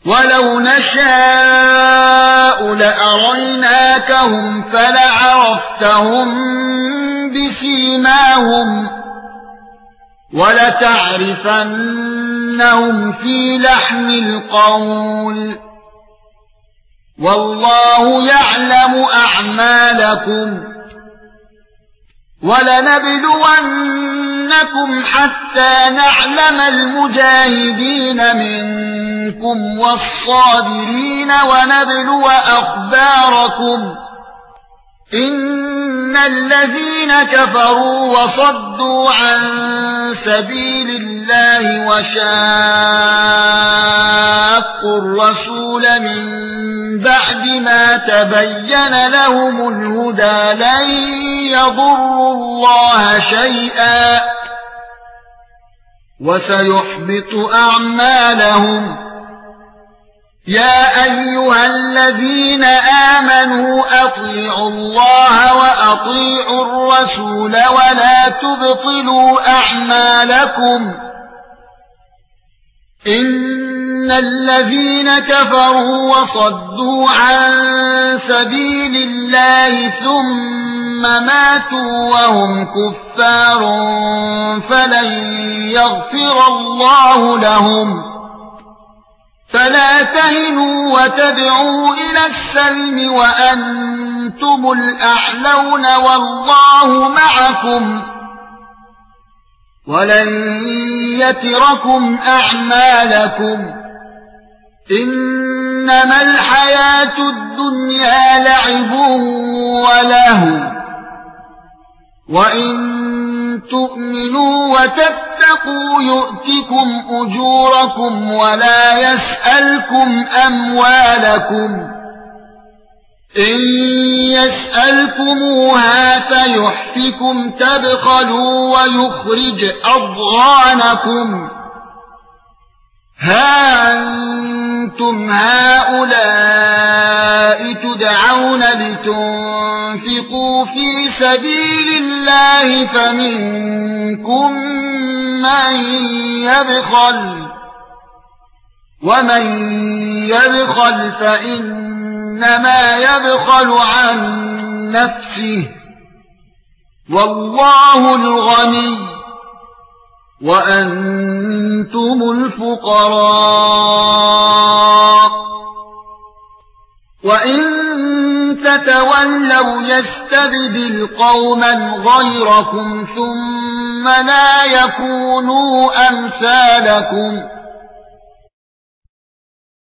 ولو نشاء لأريناكهم فلعرفتهم بسيماهم ولتعرفنهم في لحن القول والله يعلم أعمالكم ولنبلونكم حتى نعلم المجاهدين منكم والصابرين ونبلو أخباركم إن الذين كفروا وصدوا عن سبيل الله وشاقوا الرسول من بعد ما تبين لهم الهدى لن يضروا الله شيئا وسيحبط أعمالهم يا أيها الذين آمنوا أطيعوا الله وأطيعوا الرسول ولا تبطلوا أعمالكم إن الذين كفروا وصدوا عن سبيل الله ثم ماتوا وهم كفار فلن يغفر الله لهم فلا تهنوا وتدعوا إلى السلم وأنتم الأعلون والله معكم ولن يتركم أعمالكم إنما الحياة الدنيا لعب ولهو وإن تؤمنوا وتتقوا يؤتكم أجوركم ولا يسألكم أموالكم إن يسألكموها فيحفكم تبخلوا ويخرج أضغانكم ها أنتم هؤلاء تدعون لتنفقوا في سبيل الله فمنكم من يبخل ومن يبخل فإنما يبخل عن نفسه والله الغني وأنتم الفقراء وإن تتولوا يستبدل قوما غيركم ثم لا يكونوا أمثالكم